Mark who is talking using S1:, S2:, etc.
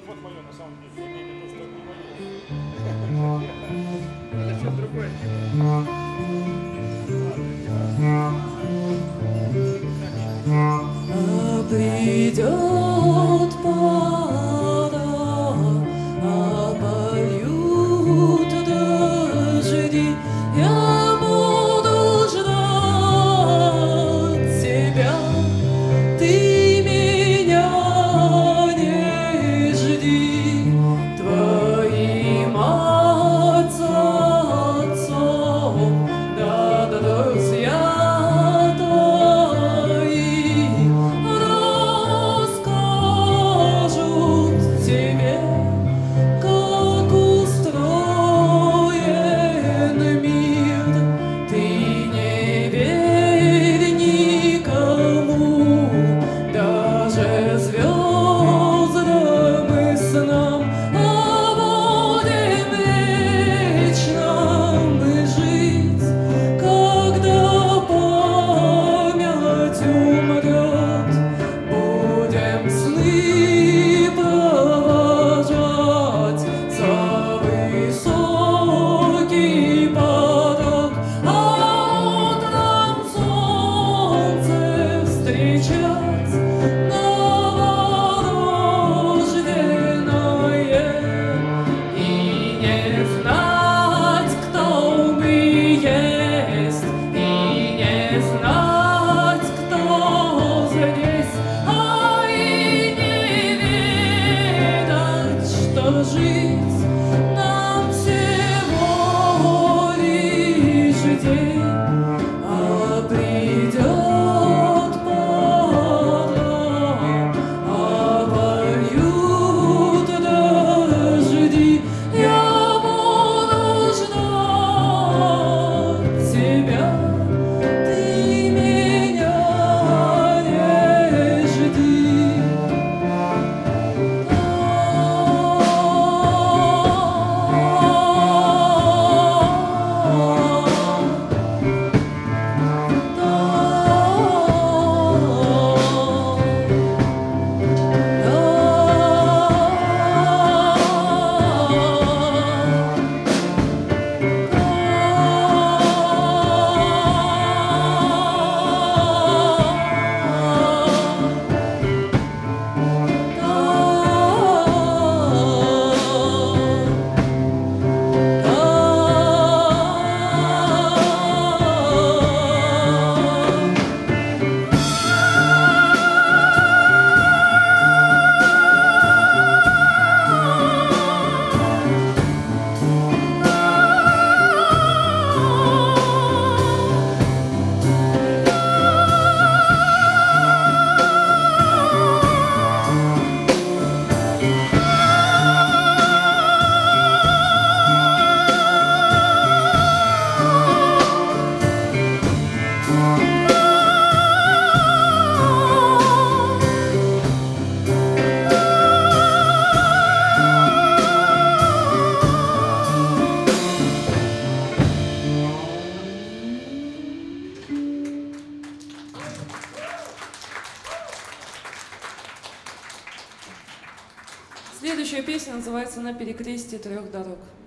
S1: вот мое на самом деле. Я имею в виду, что это не мое. Это что-то другое.
S2: Придет пора, польют дожди, я буду ждать тебя, ты меня не жди, твоим отцом, да друзья твои расскажут тебе, как устроен мир. Ты не верь никому, даже звездам и снам, а будем вечно мы жить, когда память умрет. Будем сны провожать за высокий порог, а утром солнце встречать новорожденное и не знать, кто мы есть, и не знать, кто здесь, а и не ведать, что жить нам всего лишь день, а придет пора, польют дожди, я буду ждать тебя, ты меня не жди. Следующая песня называется «На перекрестии трех дорог».